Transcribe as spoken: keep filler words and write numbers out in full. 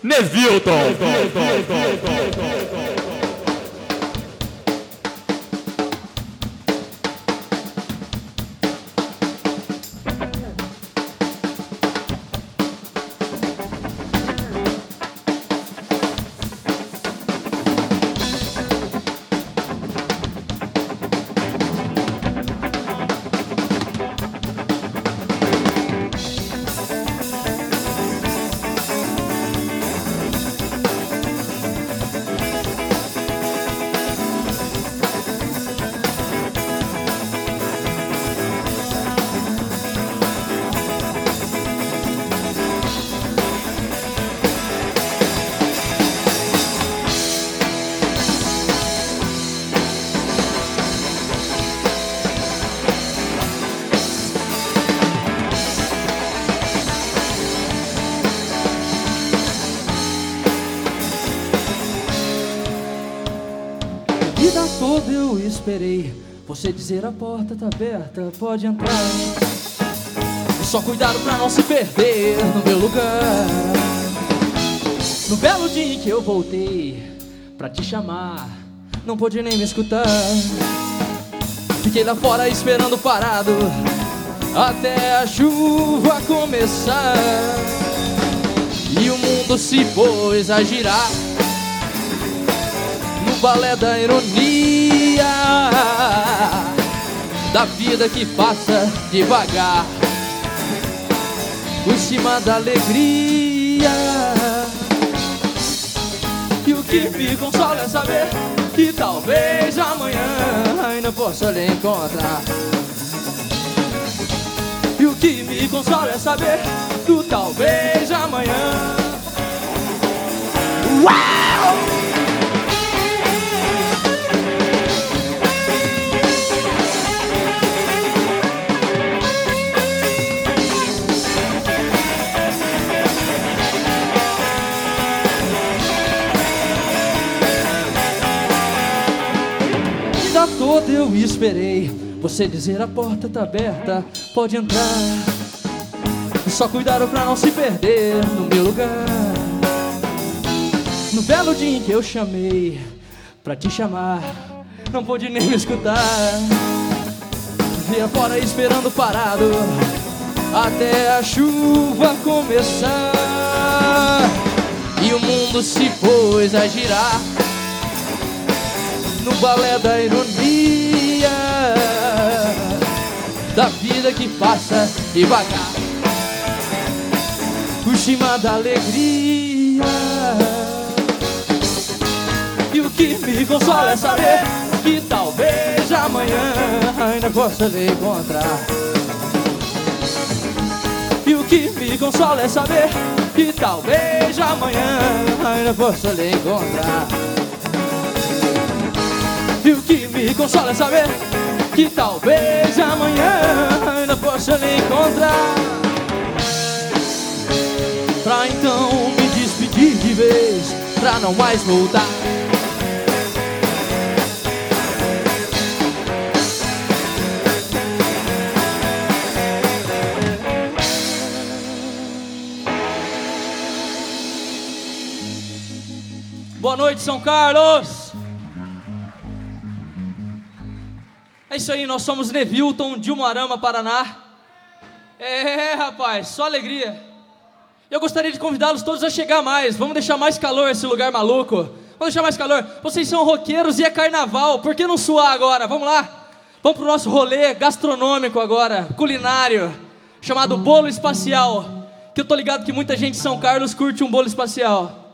Nevilton. Vida toda eu esperei você dizer a porta tá aberta, pode entrar. Só cuidado pra não se perder no meu lugar. No belo dia em que eu voltei pra te chamar, não pôde nem me escutar. Fiquei lá fora esperando parado até a chuva começar. E o mundo se pôs a girar no balé da ironia, da vida que passa devagar por cima da alegria. E o que me consola é saber que talvez amanhã ainda possa lhe encontrar. E o que me consola é saber que talvez amanhã. Uau! Toda eu esperei você dizer a porta tá aberta, pode entrar. Só cuidado pra não se perder no meu lugar. No belo dia em que eu chamei pra te chamar, não pôde nem me escutar. Via fora esperando parado até a chuva começar. E o mundo se pôs a girar no balé da ironia, da vida que passa devagar por cima da alegria. E o que me consola é saber que talvez amanhã ainda possa lhe encontrar. E o que me consola é saber que talvez amanhã ainda possa lhe encontrar. E o que me consola é saber que talvez amanhã ainda possa lhe encontrar. Pra então me despedir de vez, pra não mais voltar. Boa noite, São Carlos! É isso aí, nós somos Nevilton, de Umuarama, Paraná. É, rapaz, só alegria. Eu gostaria de convidá-los todos a chegar mais. Vamos deixar mais calor esse lugar maluco. Vamos deixar mais calor. Vocês são roqueiros e é carnaval, por que não suar agora? Vamos lá? Vamos pro nosso rolê gastronômico agora, culinário, chamado Bolo Espacial. Que eu tô ligado que muita gente de São Carlos curte um bolo espacial.